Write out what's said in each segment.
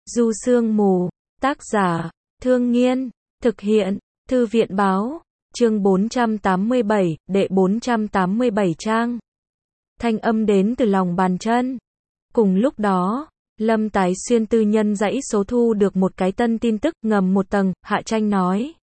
Du Sương Mù, tác giả, Thương Nghiên, thực hiện, Thư viện Báo, chương 487, đệ 487 trang. Thanh âm đến từ lòng bàn chân. Cùng lúc đó, Lâm Tái Xuyên tư nhân dãy số thu được một cái tân tin tức ngầm một tầng, Hạ Tranh nói.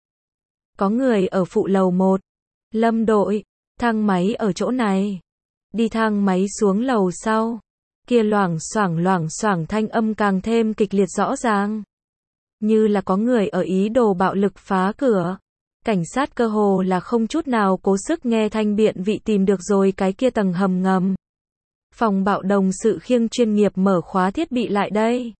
Có người ở phụ lầu 1. Lâm đội, thang máy ở chỗ này. Đi thang máy xuống lầu sau. Kia loảng xoảng thanh âm càng thêm kịch liệt rõ ràng. Như là có người ở ý đồ bạo lực phá cửa. Cảnh sát cơ hồ là không chút nào cố sức nghe thanh biện vị tìm được rồi cái kia tầng hầm ngầm. Phòng bạo đồng sự khiêng chuyên nghiệp mở khóa thiết bị lại đây.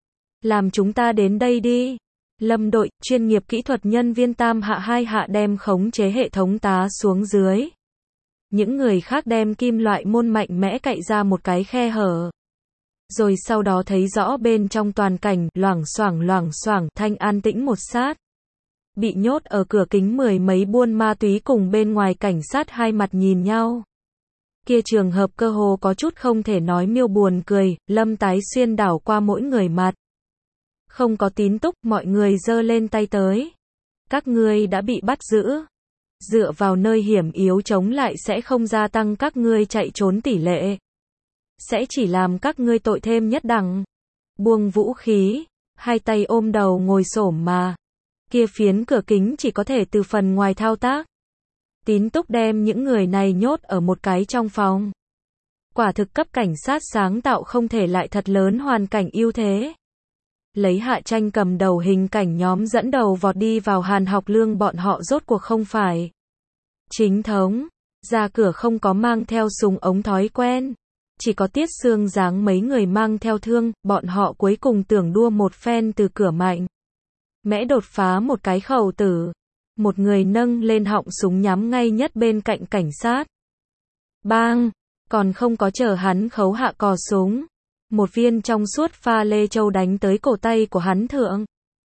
Làm chúng ta đến đây đi. Lâm đội, chuyên nghiệp kỹ thuật nhân viên tam hạ 2 hạ đem khống chế hệ thống tá xuống dưới. Những người khác đem kim loại môn mạnh mẽ cạy ra một cái khe hở. Rồi sau đó thấy rõ bên trong toàn cảnh, loảng xoảng, thanh an tĩnh một sát. Bị nhốt ở cửa kính mười mấy buôn ma túy cùng bên ngoài cảnh sát hai mặt nhìn nhau. Kia trường hợp cơ hồ có chút không thể nói miêu buồn cười, Lâm Tái Xuyên đảo qua mỗi người mặt. Không có tín túc, mọi người giơ lên tay tới. Các ngươi đã bị bắt giữ. Dựa vào nơi hiểm yếu chống lại sẽ không gia tăng các ngươi chạy trốn tỷ lệ. Sẽ chỉ làm các ngươi tội thêm nhất đẳng. Buông vũ khí, hai tay ôm đầu ngồi xổm mà. Kia phiến cửa kính chỉ có thể từ phần ngoài thao tác. Tín túc đem những người này nhốt ở một cái trong phòng. Quả thực cấp cảnh sát sáng tạo không thể lại thật lớn hoàn cảnh ưu thế. Lấy Hạ Tranh cầm đầu hình cảnh nhóm dẫn đầu vọt đi vào Hàn Học Lương bọn họ rốt cuộc không phải chính thống, ra cửa không có mang theo súng ống thói quen, chỉ có Tiết Sương dáng mấy người mang theo thương, bọn họ cuối cùng tưởng đua một phen từ cửa mạnh mẽ đột phá một cái khẩu tử, một người nâng lên họng súng nhắm ngay nhất bên cạnh cảnh sát. Bang, còn không có chờ hắn khấu hạ cò súng, một viên trong suốt pha lê châu đánh tới cổ tay của hắn thượng.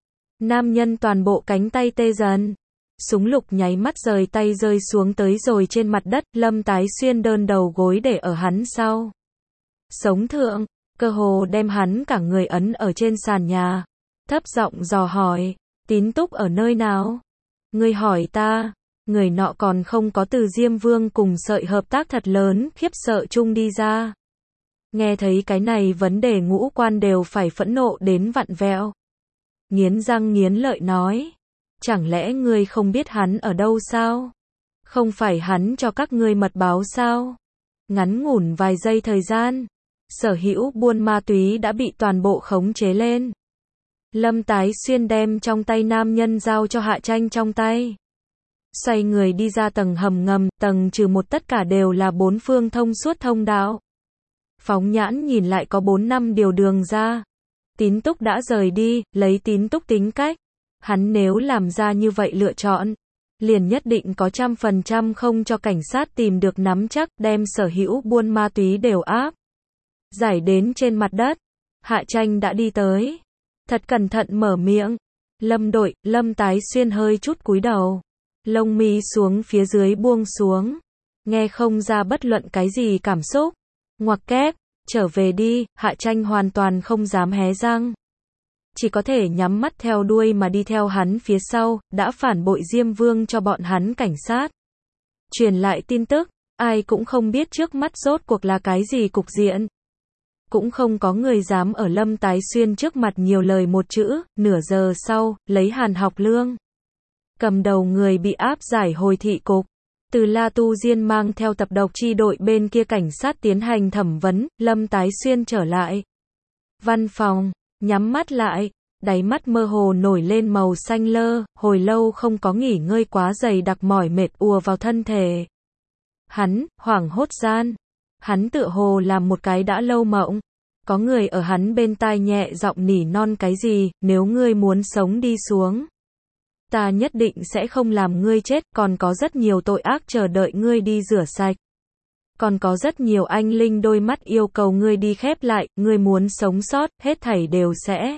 Nam nhân toàn bộ cánh tay tê dần. Súng lục nháy mắt rời tay rơi xuống tới rồi trên mặt đất, Lâm Tái Xuyên đơn đầu gối để ở hắn sau. Sống thượng, cơ hồ đem hắn cả người ấn ở trên sàn nhà. Thấp giọng dò hỏi, tín túc ở nơi nào? Ngươi hỏi ta, người nọ còn không có từ Diêm Vương cùng sợi hợp tác thật lớn, khiếp sợ chung đi ra. Nghe thấy cái này vấn đề ngũ quan đều phải phẫn nộ đến vặn vẹo. Nghiến răng nghiến lợi nói. Chẳng lẽ ngươi không biết hắn ở đâu sao? Không phải hắn cho các ngươi mật báo sao? Ngắn ngủn vài giây thời gian, sở hữu buôn ma túy đã bị toàn bộ khống chế lên. Lâm Tái Xuyên đem trong tay nam nhân giao cho Hạ Tranh trong tay. Xoay người đi ra tầng hầm ngầm, tầng trừ một tất cả đều là bốn phương thông suốt thông đạo. Phóng nhãn nhìn lại có 4-5 điều đường ra. Tín túc đã rời đi, lấy tín túc tính cách. Hắn nếu làm ra như vậy lựa chọn, liền nhất định có 100% không cho cảnh sát tìm được nắm chắc, đem sở hữu buôn ma túy đều áp giải đến trên mặt đất. Hạ Tranh đã đi tới. Thật cẩn thận mở miệng. Lâm đội, Lâm Tái Xuyên hơi chút cúi đầu. Lông mi xuống phía dưới buông xuống. Nghe không ra bất luận cái gì cảm xúc. Ngoặc kép, trở về đi, Hạ Tranh hoàn toàn không dám hé răng. Chỉ có thể nhắm mắt theo đuôi mà đi theo hắn phía sau, đã phản bội Diêm Vương cho bọn hắn cảnh sát. Truyền lại tin tức, ai cũng không biết trước mắt rốt cuộc là cái gì cục diện. Cũng không có người dám ở Lâm Tái Xuyên trước mặt nhiều lời một chữ, nửa giờ sau, lấy Hàn Học Lương. Cầm đầu người bị áp giải hồi thị cục. Từ La Tu Diên mang theo tập độc chi đội bên kia cảnh sát tiến hành thẩm vấn, Lâm Tái Xuyên trở lại văn phòng, nhắm mắt lại, đáy mắt mơ hồ nổi lên màu xanh lơ, hồi lâu không có nghỉ ngơi quá dày đặc mỏi mệt ùa vào thân thể. Hắn, hoảng hốt gian, hắn tựa hồ làm một cái đã lâu mộng. Có người ở hắn bên tai nhẹ giọng nỉ non cái gì, nếu ngươi muốn sống đi xuống. Ta nhất định sẽ không làm ngươi chết, còn có rất nhiều tội ác chờ đợi ngươi đi rửa sạch. Còn có rất nhiều anh linh đôi mắt yêu cầu ngươi đi khép lại, ngươi muốn sống sót, hết thảy đều sẽ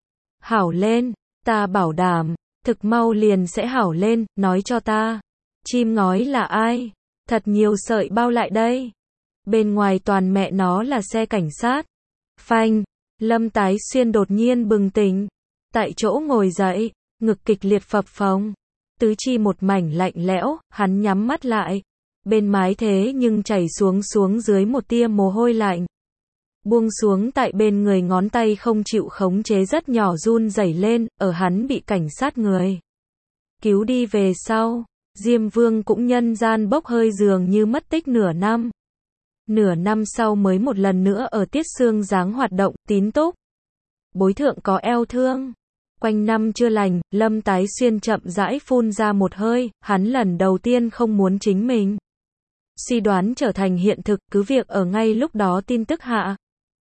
hảo lên, ta bảo đảm, thực mau liền sẽ hảo lên, nói cho ta. Chim ngói là ai? Thật nhiều sợi bao lại đây. Bên ngoài toàn mẹ nó là xe cảnh sát. Phanh, Lâm Tái Xuyên đột nhiên bừng tỉnh, tại chỗ ngồi dậy, ngực kịch liệt phập phồng, tứ chi một mảnh lạnh lẽo, hắn nhắm mắt lại, bên mái thế nhưng chảy xuống dưới một tia mồ hôi lạnh. Buông xuống tại bên người, ngón tay không chịu khống chế rất nhỏ run rẩy lên, ở hắn bị cảnh sát người cứu đi về sau, Diêm Vương cũng nhân gian bốc hơi dường như mất tích nửa năm. Nửa năm sau mới một lần nữa ở Tiết Xương Giáng hoạt động, tín túc. Bối thượng có eo thương. Quanh năm chưa lành, Lâm Tái Xuyên chậm rãi phun ra một hơi, hắn lần đầu tiên không muốn chính mình suy đoán trở thành hiện thực, cứ việc ở ngay lúc đó tin tức hạ.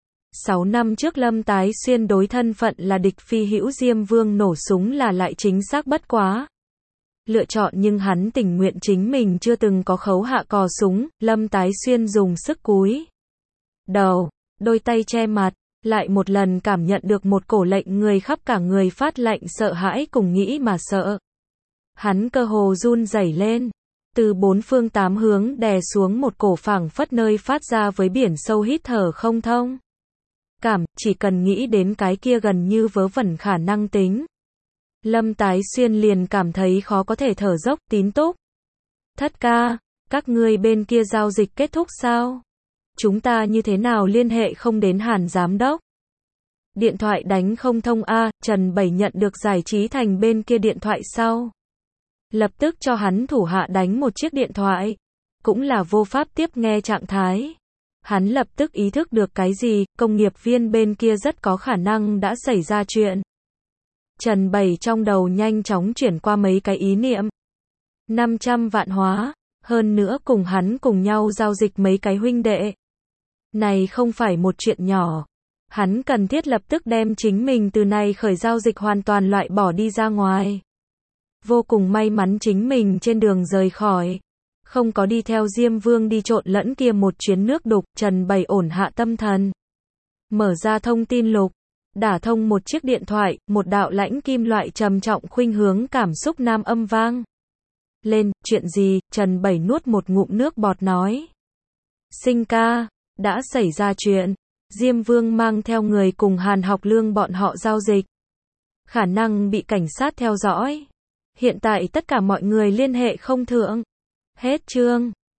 6 năm trước Lâm Tái Xuyên đối thân phận là địch phi hữu Diêm Vương nổ súng là lại chính xác bất quá lựa chọn, nhưng hắn tình nguyện chính mình chưa từng có khấu hạ cò súng. Lâm Tái Xuyên dùng sức cúi đầu, đôi tay che mặt, lại một lần cảm nhận được một cổ lệnh người khắp cả người phát lạnh sợ hãi cùng nghĩ mà sợ. Hắn cơ hồ run rẩy lên, từ bốn phương tám hướng đè xuống một cổ phảng phất nơi phát ra với biển sâu hít thở không thông. Chỉ cần nghĩ đến cái kia gần như vớ vẩn khả năng tính, Lâm Tái Xuyên liền cảm thấy khó có thể thở dốc. Tín túc, thất ca, các ngươi bên kia giao dịch kết thúc sao? Chúng ta như thế nào liên hệ không đến Hàn giám đốc? Điện thoại đánh không thông a. Trần Bảy nhận được Giải Trí Thành bên kia điện thoại sau, lập tức cho hắn thủ hạ đánh một chiếc điện thoại, cũng là vô pháp tiếp nghe trạng thái. Hắn lập tức ý thức được cái gì, công nghiệp viên bên kia rất có khả năng đã xảy ra chuyện. Trần Bảy trong đầu nhanh chóng chuyển qua mấy cái ý niệm. 500 vạn hóa, hơn nữa cùng hắn cùng nhau giao dịch mấy cái huynh đệ. Này không phải một chuyện nhỏ. Hắn cần thiết lập tức đem chính mình từ này khởi giao dịch hoàn toàn loại bỏ đi ra ngoài. Vô cùng may mắn chính mình trên đường rời khỏi, không có đi theo Diêm Vương đi trộn lẫn kia một chuyến nước đục. Trần Bảy ổn hạ tâm thần, mở ra thông tin lục, đả thông một chiếc điện thoại, một đạo lãnh kim loại trầm trọng khuynh hướng cảm xúc nam âm vang lên. Chuyện gì? Trần Bảy nuốt một ngụm nước bọt nói. Sinh ca, đã xảy ra chuyện. Diêm Vương mang theo người cùng Hàn Học Lương bọn họ giao dịch, khả năng bị cảnh sát theo dõi. Hiện tại tất cả mọi người liên hệ không thượng. Hết chương.